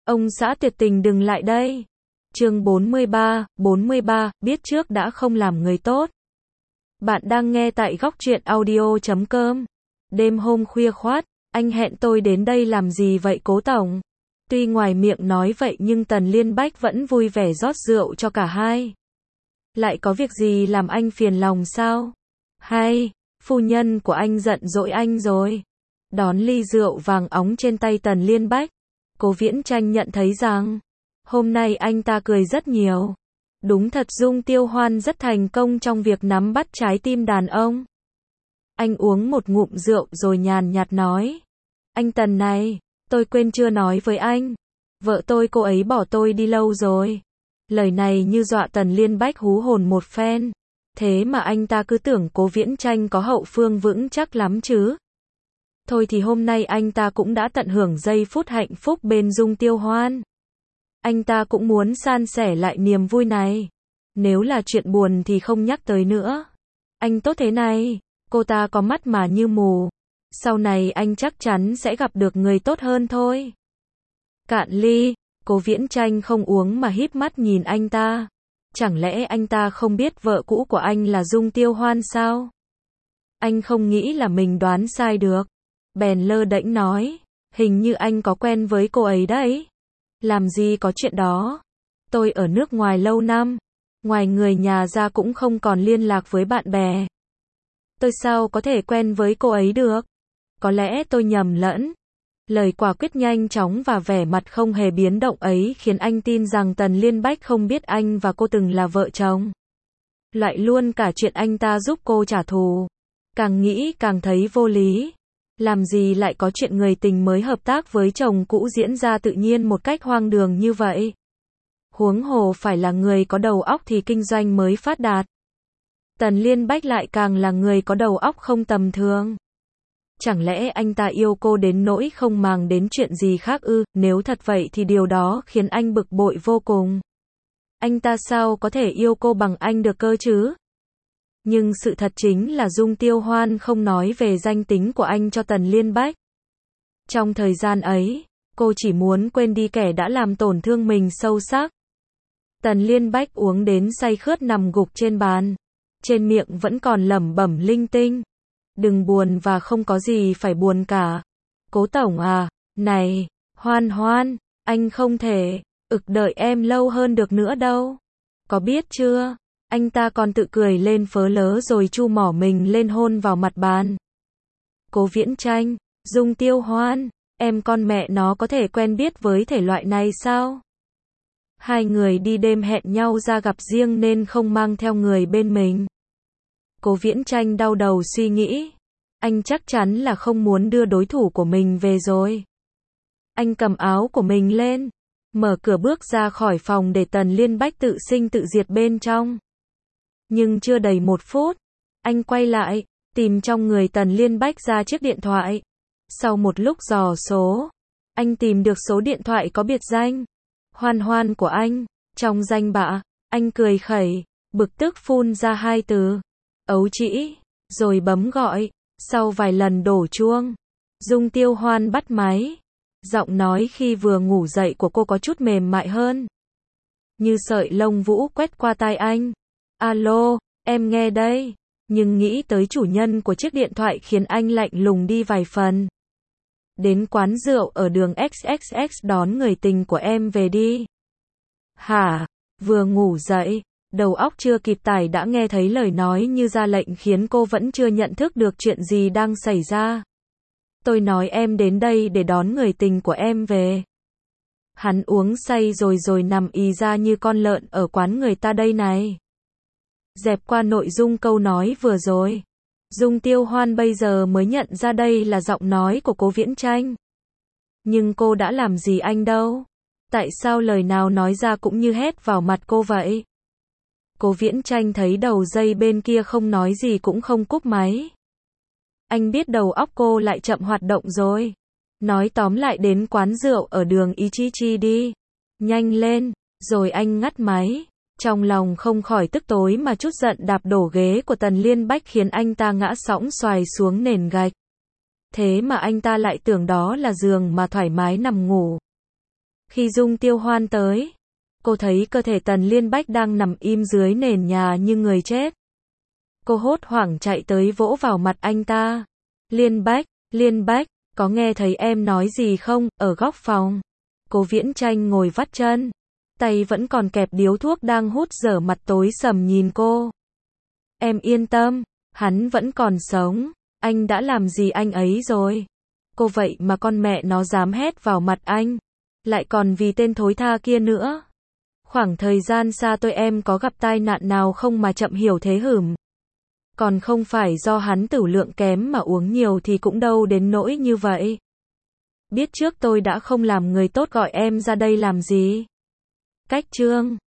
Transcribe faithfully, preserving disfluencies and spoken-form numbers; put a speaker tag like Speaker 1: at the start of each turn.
Speaker 1: Ông xã tuyệt tình đừng lại đây. Chương bốn mươi ba, bốn mươi ba, biết trước đã không làm người tốt. Bạn đang nghe tại góc truyện audio chấm com. Đêm hôm khuya khoát, anh hẹn tôi đến đây làm gì vậy cố tổng? Tuy ngoài miệng nói vậy nhưng Tần Liên Bách vẫn vui vẻ rót rượu cho cả hai. Lại có việc gì làm anh phiền lòng sao? Hay, phu nhân của anh giận dỗi anh rồi. Đón ly rượu vàng óng trên tay Tần Liên Bách, Cố Viễn Tranh nhận thấy rằng, hôm nay anh ta cười rất nhiều. Đúng thật Dung Tiêu Hoan rất thành công trong việc nắm bắt trái tim đàn ông. Anh uống một ngụm rượu rồi nhàn nhạt nói. Anh Tần này, tôi quên chưa nói với anh. Vợ tôi cô ấy bỏ tôi đi lâu rồi. Lời này như dọa Tần Liên Bách hú hồn một phen. Thế mà anh ta cứ tưởng Cố Viễn Tranh có hậu phương vững chắc lắm chứ. Thôi thì hôm nay anh ta cũng đã tận hưởng giây phút hạnh phúc bên Dung Tiêu Hoan. Anh ta cũng muốn san sẻ lại niềm vui này. Nếu là chuyện buồn thì không nhắc tới nữa. Anh tốt thế này, cô ta có mắt mà như mù. Sau này anh chắc chắn sẽ gặp được người tốt hơn thôi. Cạn ly, Cố Viễn Tranh không uống mà híp mắt nhìn anh ta. Chẳng lẽ anh ta không biết vợ cũ của anh là Dung Tiêu Hoan sao? Anh không nghĩ là mình đoán sai được. Bèn lơ đễnh nói, hình như anh có quen với cô ấy đấy. Làm gì có chuyện đó. Tôi ở nước ngoài lâu năm. Ngoài người nhà ra cũng không còn liên lạc với bạn bè. Tôi sao có thể quen với cô ấy được? Có lẽ tôi nhầm lẫn. Lời quả quyết nhanh chóng và vẻ mặt không hề biến động ấy khiến anh tin rằng Tần Liên Bách không biết anh và cô từng là vợ chồng. Loại luôn cả chuyện anh ta giúp cô trả thù. Càng nghĩ càng thấy vô lý. Làm gì lại có chuyện người tình mới hợp tác với chồng cũ diễn ra tự nhiên một cách hoang đường như vậy. Huống hồ phải là người có đầu óc thì kinh doanh mới phát đạt. Tần Liên Bách lại càng là người có đầu óc không tầm thường. Chẳng lẽ anh ta yêu cô đến nỗi không màng đến chuyện gì khác ư? Nếu thật vậy thì điều đó khiến anh bực bội vô cùng. Anh ta sao có thể yêu cô bằng anh được cơ chứ? Nhưng sự thật chính là Dung Tiêu Hoan không nói về danh tính của anh cho Tần Liên Bách. Trong thời gian ấy, cô chỉ muốn quên đi kẻ đã làm tổn thương mình sâu sắc. Tần Liên Bách uống đến say khướt nằm gục trên bàn. Trên miệng vẫn còn lẩm bẩm linh tinh. Đừng buồn và không có gì phải buồn cả. Cố tổng à, này, Hoan Hoan, anh không thể, ực đợi em lâu hơn được nữa đâu. Có biết chưa? Anh ta còn tự cười lên phớ lớ rồi chu mỏ mình lên hôn vào mặt bàn. Cố Viễn Tranh, Dung Tiêu Hoan, em con mẹ nó có thể quen biết với thể loại này sao? Hai người đi đêm hẹn nhau ra gặp riêng nên không mang theo người bên mình. Cố Viễn Tranh đau đầu suy nghĩ. Anh chắc chắn là không muốn đưa đối thủ của mình về rồi. Anh cầm áo của mình lên, mở cửa bước ra khỏi phòng để Tần Liên Bách tự sinh tự diệt bên trong. Nhưng chưa đầy một phút, anh quay lại, tìm trong người Tần Liên Bách ra chiếc điện thoại. Sau một lúc dò số, anh tìm được số điện thoại có biệt danh Hoan Hoan của anh. Trong danh bạ, anh cười khẩy, bực tức phun ra hai từ ấu trĩ, rồi bấm gọi. Sau vài lần đổ chuông, Dung Tiêu Hoan bắt máy. Giọng nói khi vừa ngủ dậy của cô có chút mềm mại hơn, như sợi lông vũ quét qua tai anh. Alo, em nghe đây. Nhưng nghĩ tới chủ nhân của chiếc điện thoại khiến anh lạnh lùng đi vài phần. Đến quán rượu ở đường ích ích ích đón người tình của em về đi. Hả? Vừa ngủ dậy, đầu óc chưa kịp tải đã nghe thấy lời nói như ra lệnh khiến cô vẫn chưa nhận thức được chuyện gì đang xảy ra. Tôi nói em đến đây để đón người tình của em về. Hắn uống say rồi rồi nằm ì ra như con lợn ở quán người ta đây này. Dẹp qua nội dung câu nói vừa rồi, Dung Tiêu Hoan bây giờ mới nhận ra đây là giọng nói của Cố Viễn Tranh. Nhưng cô đã làm gì anh đâu? Tại sao lời nào nói ra cũng như hét vào mặt cô vậy? Cố Viễn Tranh thấy đầu dây bên kia không nói gì cũng không cúp máy. Anh biết đầu óc cô lại chậm hoạt động rồi. Nói tóm lại đến quán rượu ở đường Ý Chí Chi đi. Nhanh lên, rồi anh ngắt máy. Trong lòng không khỏi tức tối mà chút giận đạp đổ ghế của Tần Liên Bách khiến anh ta ngã sõng xoài xuống nền gạch. Thế mà anh ta lại tưởng đó là giường mà thoải mái nằm ngủ. Khi Dung Tiêu Hoan tới, cô thấy cơ thể Tần Liên Bách đang nằm im dưới nền nhà như người chết. Cô hốt hoảng chạy tới vỗ vào mặt anh ta. Liên Bách, Liên Bách, có nghe thấy em nói gì không? Ở góc phòng, Cố Viễn Tranh ngồi vắt chân, tay vẫn còn kẹp điếu thuốc đang hút dở mặt tối sầm nhìn cô. Em yên tâm, hắn vẫn còn sống, anh đã làm gì anh ấy rồi? Cô vậy mà con mẹ nó dám hét vào mặt anh, lại còn vì tên thối tha kia nữa. Khoảng thời gian xa tôi em có gặp tai nạn nào không mà chậm hiểu thế hửm? Còn không phải do hắn tửu lượng kém mà uống nhiều thì cũng đâu đến nỗi như vậy. Biết trước tôi đã không làm người tốt gọi em ra đây làm gì? Cách chương